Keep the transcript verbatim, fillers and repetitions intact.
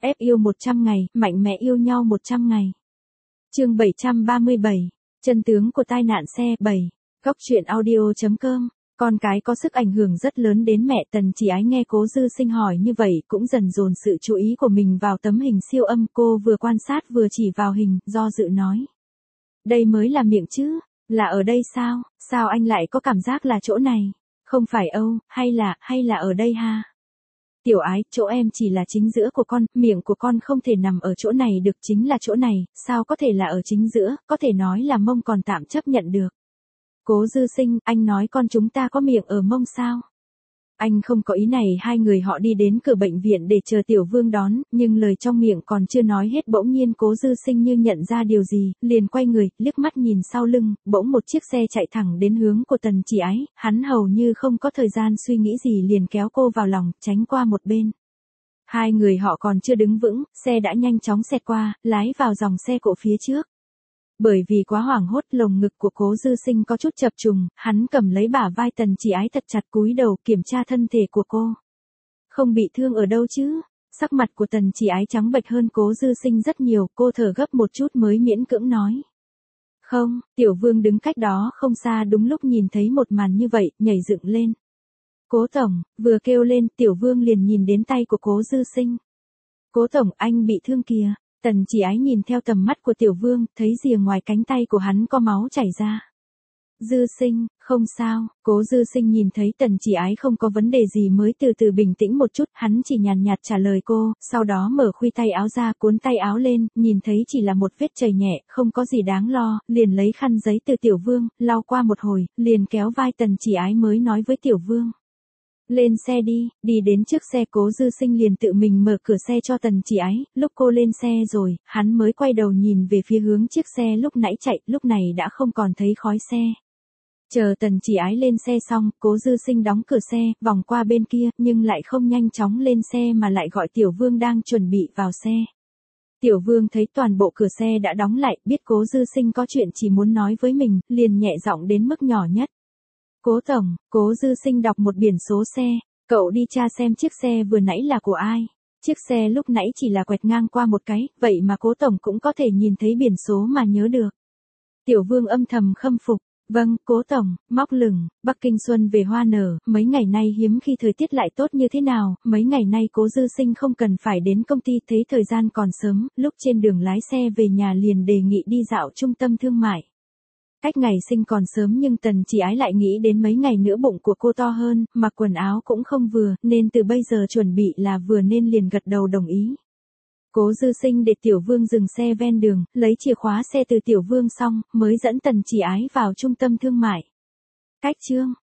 Ép yêu một trăm ngày, mạnh mẽ yêu nhau một trăm ngày. Chương bảy trăm ba mươi bảy, chân tướng của tai nạn xe. Bảy. Góc truyện audio chấm com. Con cái có sức ảnh hưởng rất lớn đến mẹ. Tần Chỉ Ái nghe Cố Dư Sinh hỏi như vậy, cũng dần dồn sự chú ý của mình vào tấm hình siêu âm. Cô vừa quan sát vừa chỉ vào hình, do dự nói. Đây mới là miệng chứ, là ở đây sao, sao anh lại có cảm giác là chỗ này, không phải Âu, hay là, hay là ở đây ha? Tiểu Ái, chỗ em chỉ là chính giữa của con, miệng của con không thể nằm ở chỗ này được, chính là chỗ này, sao có thể là ở chính giữa, có thể nói là mông còn tạm chấp nhận được. Cố Dư Sinh, anh nói con chúng ta có miệng ở mông sao? Anh không có ý này. Hai người họ đi đến cửa bệnh viện để chờ Tiểu Vương đón, nhưng lời trong miệng còn chưa nói hết bỗng nhiên Cố Dư Sinh như nhận ra điều gì, liền quay người, liếc mắt nhìn sau lưng, bỗng một chiếc xe chạy thẳng đến hướng của Tần Chỉ Ái, hắn hầu như không có thời gian suy nghĩ gì liền kéo cô vào lòng, tránh qua một bên. Hai người họ còn chưa đứng vững, xe đã nhanh chóng xẹt qua, lái vào dòng xe cộ phía trước. Bởi vì quá hoảng hốt, lồng ngực của Cố Dư Sinh có chút chập trùng, hắn cầm lấy bả vai Tần Chỉ Ái thật chặt, cúi đầu kiểm tra thân thể của cô. Không bị thương ở đâu chứ? Sắc mặt của Tần Chỉ Ái trắng bệch hơn Cố Dư Sinh rất nhiều, cô thở gấp một chút mới miễn cưỡng nói. Không, Tiểu Vương đứng cách đó không xa đúng lúc nhìn thấy một màn như vậy, nhảy dựng lên. Cố Tổng, vừa kêu lên, Tiểu Vương liền nhìn đến tay của Cố Dư Sinh. Cố Tổng, anh bị thương kìa. Tần Chỉ Ái nhìn theo tầm mắt của Tiểu Vương, thấy rìa ngoài cánh tay của hắn có máu chảy ra. Dư Sinh, không sao. Cố Dư Sinh nhìn thấy Tần Chỉ Ái không có vấn đề gì mới từ từ bình tĩnh một chút, hắn chỉ nhàn nhạt trả lời cô, sau đó mở khuy tay áo ra, cuốn tay áo lên, nhìn thấy chỉ là một vết chảy nhẹ, không có gì đáng lo, liền lấy khăn giấy từ Tiểu Vương, lau qua một hồi, liền kéo vai Tần Chỉ Ái mới nói với Tiểu Vương. Lên xe đi. Đi đến trước xe, Cố Dư Sinh liền tự mình mở cửa xe cho Tần Chỉ Ái, lúc cô lên xe rồi, hắn mới quay đầu nhìn về phía hướng chiếc xe lúc nãy chạy, lúc này đã không còn thấy khói xe. Chờ Tần Chỉ Ái lên xe xong, Cố Dư Sinh đóng cửa xe, vòng qua bên kia, nhưng lại không nhanh chóng lên xe mà lại gọi Tiểu Vương đang chuẩn bị vào xe. Tiểu Vương thấy toàn bộ cửa xe đã đóng lại, biết Cố Dư Sinh có chuyện chỉ muốn nói với mình, liền nhẹ giọng đến mức nhỏ nhất. Cố Tổng, Cố Dư Sinh đọc một biển số xe, cậu đi tra xem chiếc xe vừa nãy là của ai. Chiếc xe lúc nãy chỉ là quẹt ngang qua một cái, vậy mà Cố Tổng cũng có thể nhìn thấy biển số mà nhớ được. Tiểu Vương âm thầm khâm phục. Vâng, Cố Tổng. Móc lửng, Bắc Kinh xuân về hoa nở, mấy ngày nay hiếm khi thời tiết lại tốt như thế nào, mấy ngày nay Cố Dư Sinh không cần phải đến công ty, thấy thời gian còn sớm, lúc trên đường lái xe về nhà liền đề nghị đi dạo trung tâm thương mại. Cách ngày sinh còn sớm nhưng Tần Chỉ Ái lại nghĩ đến mấy ngày nữa bụng của cô to hơn, mặc quần áo cũng không vừa, nên từ bây giờ chuẩn bị là vừa nên liền gật đầu đồng ý. Cố Dư Sinh để Tiểu Vương dừng xe ven đường, lấy chìa khóa xe từ Tiểu Vương xong, mới dẫn Tần Chỉ Ái vào trung tâm thương mại. Cách chương